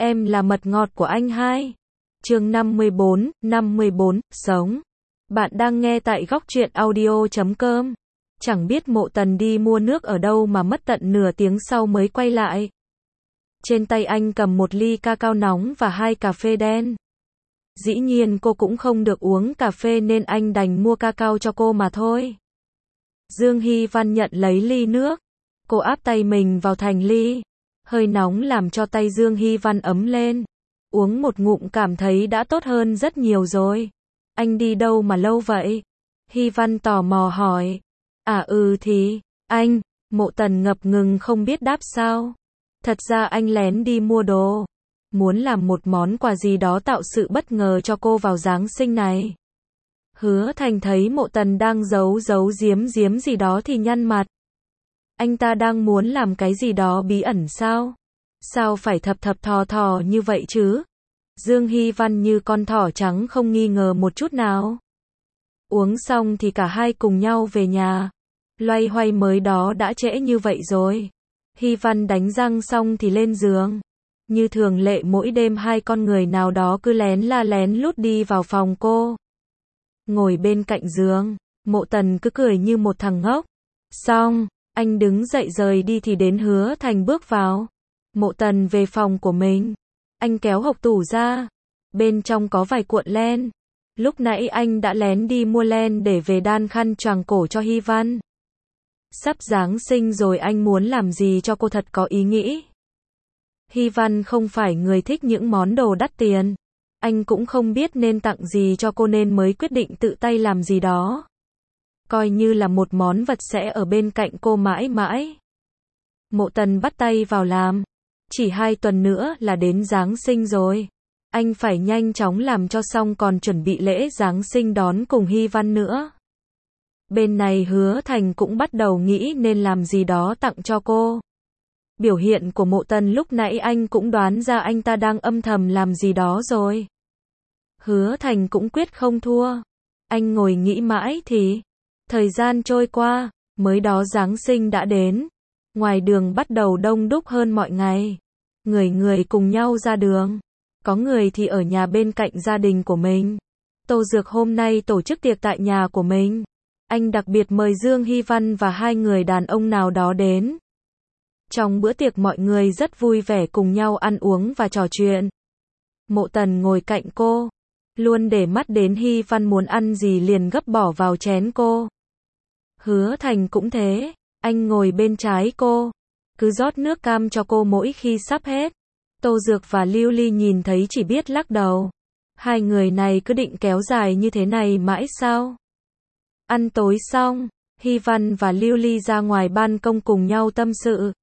Em là mật ngọt của anh hai. Chương 54, sống. Bạn đang nghe tại góc truyện audio.com. Chẳng biết Mộ Tần đi mua nước ở đâu mà mất tận nửa tiếng sau mới quay lại. Trên tay anh cầm một ly cacao nóng và 2 cà phê đen. Dĩ nhiên cô cũng không được uống cà phê nên anh đành mua cacao cho cô mà thôi. Dương Hy Văn nhận lấy ly nước. Cô áp tay mình vào thành ly. Hơi nóng làm cho tay Dương Hy Văn ấm lên. Uống một ngụm cảm thấy đã tốt hơn rất nhiều rồi. Anh đi đâu mà lâu vậy? Hy Văn tò mò hỏi. Thì, anh, Mộ Tần ngập ngừng không biết đáp sao. Thật ra anh lén đi mua đồ. Muốn làm một món quà gì đó tạo sự bất ngờ cho cô vào Giáng sinh này. Hứa Thành thấy Mộ Tần đang giấu giếm gì đó thì nhăn mặt. Anh ta đang muốn làm cái gì đó bí ẩn sao? Sao phải thập thò như vậy chứ? Dương Hy Văn như con thỏ trắng không nghi ngờ một chút nào. Uống xong thì cả hai cùng nhau về nhà. Loay hoay mới đó đã trễ như vậy rồi. Hy Văn đánh răng xong thì lên giường. Như thường lệ mỗi đêm hai con người nào đó cứ lén lút đi vào phòng cô. Ngồi bên cạnh giường, Mộ Tần cứ cười như một thằng ngốc. Xong, anh đứng dậy rời đi thì đến Hứa Thành bước vào. Mộ Tần về phòng của mình. Anh kéo hộc tủ ra. Bên trong có vài cuộn len. Lúc nãy anh đã lén đi mua len để về đan khăn choàng cổ cho Hy Văn. Sắp Giáng sinh rồi anh muốn làm gì cho cô thật có ý nghĩ. Hy Văn không phải người thích những món đồ đắt tiền. Anh cũng không biết nên tặng gì cho cô nên mới quyết định tự tay làm gì đó. Coi như là một món vật sẽ ở bên cạnh cô mãi mãi. Mộ Tần bắt tay vào làm. Chỉ 2 tuần nữa là đến Giáng sinh rồi. Anh phải nhanh chóng làm cho xong còn chuẩn bị lễ Giáng sinh đón cùng Hy Văn nữa. Bên này Hứa Thành cũng bắt đầu nghĩ nên làm gì đó tặng cho cô. Biểu hiện của Mộ Tần lúc nãy anh cũng đoán ra anh ta đang âm thầm làm gì đó rồi. Hứa Thành cũng quyết không thua. Anh ngồi nghĩ mãi thì thời gian trôi qua, mới đó Giáng sinh đã đến. Ngoài đường bắt đầu đông đúc hơn mọi ngày. Người cùng nhau ra đường. Có người thì ở nhà bên cạnh gia đình của mình. Tô Dược hôm nay tổ chức tiệc tại nhà của mình. Anh đặc biệt mời Dương Hy Văn và 2 người đàn ông nào đó đến. Trong bữa tiệc mọi người rất vui vẻ cùng nhau ăn uống và trò chuyện. Mộ Tần ngồi cạnh cô. Luôn để mắt đến Hy Văn muốn ăn gì liền gấp bỏ vào chén cô. Hứa Thành cũng thế. Anh ngồi bên trái cô. Cứ rót nước cam cho cô mỗi khi sắp hết. Tô Dược và Lưu Ly nhìn thấy chỉ biết lắc đầu. Hai người này cứ định kéo dài như thế này mãi sao? Ăn tối xong, Hy Văn và Lưu Ly ra ngoài ban công cùng nhau tâm sự.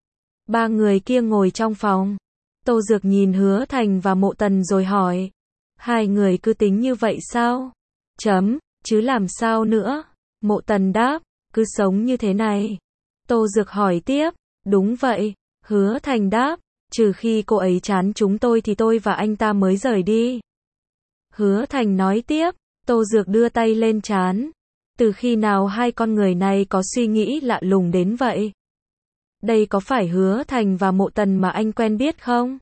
3 người kia ngồi trong phòng. Tô Dược nhìn Hứa Thành và Mộ Tần rồi hỏi. 2 người cứ tính như vậy sao? Chứ làm sao nữa? Mộ Tần đáp, cứ sống như thế này. Tô Dược hỏi tiếp, đúng vậy. Hứa Thành đáp, trừ khi cô ấy chán chúng tôi thì tôi và anh ta mới rời đi. Hứa Thành nói tiếp, Tô Dược đưa tay lên trán. Từ khi nào hai con người này có suy nghĩ lạ lùng đến vậy? Đây có phải Hứa Thành và Mộ Tần mà anh quen biết không?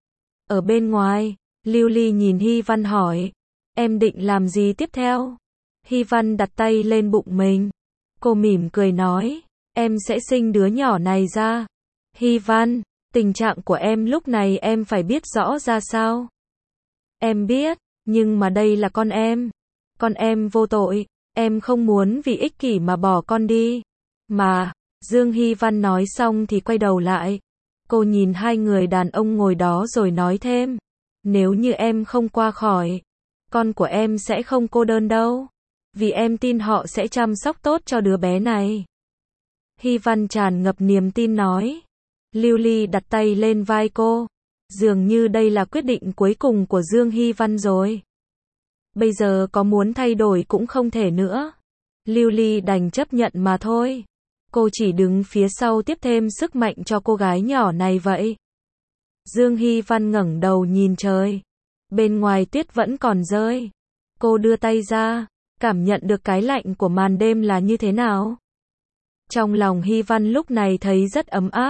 Ở bên ngoài, Lưu Ly nhìn Hy Văn hỏi, em định làm gì tiếp theo? Hy Văn đặt tay lên bụng mình. Cô mỉm cười nói, em sẽ sinh đứa nhỏ này ra. Hy Văn, tình trạng của em lúc này em phải biết rõ ra sao? Em biết, nhưng mà đây là con em. Con em vô tội, em không muốn vì ích kỷ mà bỏ con đi. Mà, Dương Hy Văn nói xong thì quay đầu lại. Cô nhìn 2 người đàn ông ngồi đó rồi nói thêm. Nếu như em không qua khỏi, con của em sẽ không cô đơn đâu. Vì em tin họ sẽ chăm sóc tốt cho đứa bé này. Hy Văn tràn ngập niềm tin nói. Lưu Ly đặt tay lên vai cô. Dường như đây là quyết định cuối cùng của Dương Hy Văn rồi. Bây giờ có muốn thay đổi cũng không thể nữa. Lưu Ly đành chấp nhận mà thôi. Cô chỉ đứng phía sau tiếp thêm sức mạnh cho cô gái nhỏ này vậy. Dương Hy Văn ngẩng đầu nhìn trời. Bên ngoài tuyết vẫn còn rơi. Cô đưa tay ra, cảm nhận được cái lạnh của màn đêm là như thế nào. Trong lòng Hy Văn lúc này thấy rất ấm áp.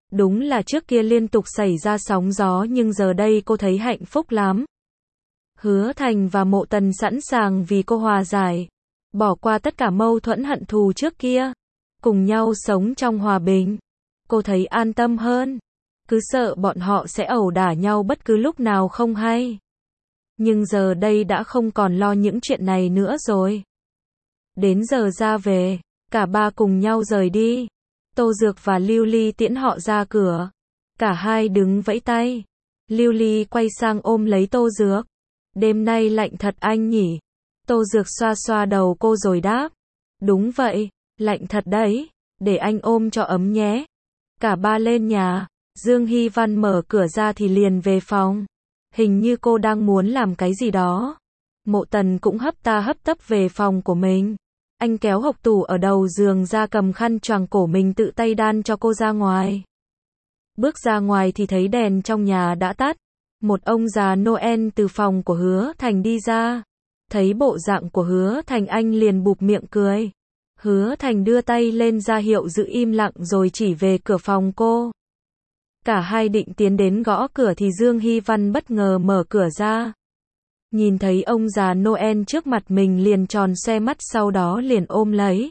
Đúng là trước kia liên tục xảy ra sóng gió nhưng giờ đây cô thấy hạnh phúc lắm. Hứa Thành và Mộ Tần sẵn sàng vì cô hòa giải, bỏ qua tất cả mâu thuẫn hận thù trước kia, cùng nhau sống trong hòa bình. Cô thấy an tâm hơn, cứ sợ bọn họ sẽ ẩu đả nhau bất cứ lúc nào không hay. Nhưng giờ đây đã không còn lo những chuyện này nữa rồi. Đến giờ ra về, cả ba cùng nhau rời đi. Tô Dược và Lưu Ly tiễn họ ra cửa. Cả hai đứng vẫy tay. Lưu Ly quay sang ôm lấy Tô Dược. Đêm nay lạnh thật anh nhỉ? Tô Dược xoa xoa đầu cô rồi đáp. Đúng vậy, lạnh thật đấy, để anh ôm cho ấm nhé. Cả ba lên nhà, Dương Hy Văn mở cửa ra thì liền về phòng. Hình như cô đang muốn làm cái gì đó. Mộ Tần cũng hấp ta hấp tấp về phòng của mình. Anh kéo hộc tủ ở đầu giường ra cầm khăn choàng cổ mình tự tay đan cho cô ra ngoài. Bước ra ngoài thì thấy đèn trong nhà đã tắt. Một ông già Noel từ phòng của Hứa Thành đi ra. Thấy bộ dạng của Hứa Thành anh liền bụp miệng cười. Hứa Thành đưa tay lên ra hiệu giữ im lặng rồi chỉ về cửa phòng cô. Cả hai định tiến đến gõ cửa thì Dương Hy Văn bất ngờ mở cửa ra. Nhìn thấy ông già Noel trước mặt mình liền tròn xoe mắt sau đó liền ôm lấy.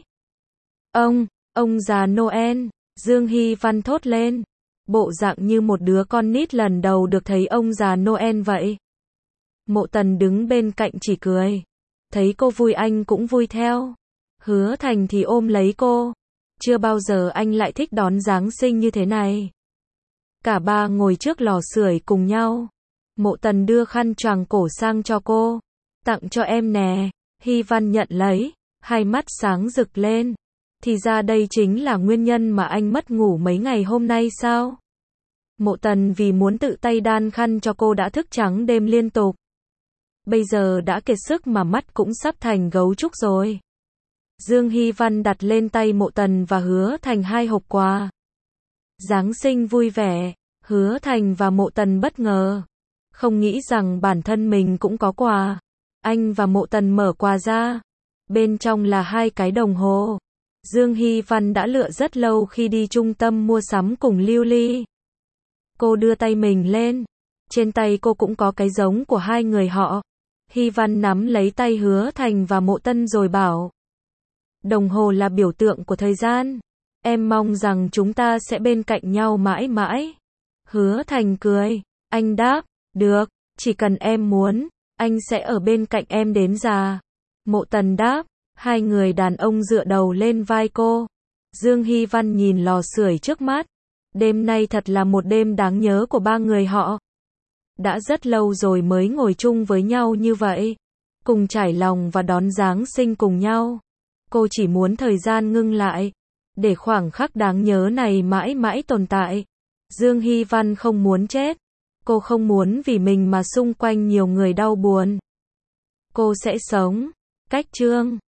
Ông già Noel, Dương Hy Văn thốt lên. Bộ dạng như một đứa con nít lần đầu được thấy ông già Noel vậy. Mộ Tần đứng bên cạnh chỉ cười. Thấy cô vui anh cũng vui theo. Hứa Thành thì ôm lấy cô. Chưa bao giờ anh lại thích đón Giáng sinh như thế này. Cả ba ngồi trước lò sưởi cùng nhau. Mộ Tần đưa khăn choàng cổ sang cho cô. Tặng cho em nè. Hy Văn nhận lấy. Hai mắt sáng rực lên. Thì ra đây chính là nguyên nhân mà anh mất ngủ mấy ngày hôm nay sao? Mộ Tần vì muốn tự tay đan khăn cho cô đã thức trắng đêm liên tục. Bây giờ đã kiệt sức mà mắt cũng sắp thành gấu trúc rồi. Dương Hy Văn đặt lên tay Mộ Tần và Hứa Thành 2 hộp quà. Giáng sinh vui vẻ. Hứa Thành và Mộ Tần bất ngờ. Không nghĩ rằng bản thân mình cũng có quà. Anh và Mộ Tần mở quà ra. Bên trong là 2 cái đồng hồ. Dương Hy Văn đã lựa rất lâu khi đi trung tâm mua sắm cùng Lưu Ly. Cô đưa tay mình lên. Trên tay cô cũng có cái giống của 2 người họ. Hy Văn nắm lấy tay Hứa Thành và Mộ Tần rồi bảo. Đồng hồ là biểu tượng của thời gian. Em mong rằng chúng ta sẽ bên cạnh nhau mãi mãi. Hứa Thành cười. Anh đáp. Được, chỉ cần em muốn, anh sẽ ở bên cạnh em đến già. Mộ Tần đáp. 2 người đàn ông dựa đầu lên vai cô. Dương Hy Văn nhìn lò sưởi trước mắt. Đêm nay thật là một đêm đáng nhớ của 3 người họ. Đã rất lâu rồi mới ngồi chung với nhau như vậy. Cùng trải lòng và đón Giáng sinh cùng nhau. Cô chỉ muốn thời gian ngưng lại. Để khoảng khắc đáng nhớ này mãi mãi tồn tại. Dương Hy Văn không muốn chết. Cô không muốn vì mình mà xung quanh nhiều người đau buồn. Cô sẽ sống. Cách chương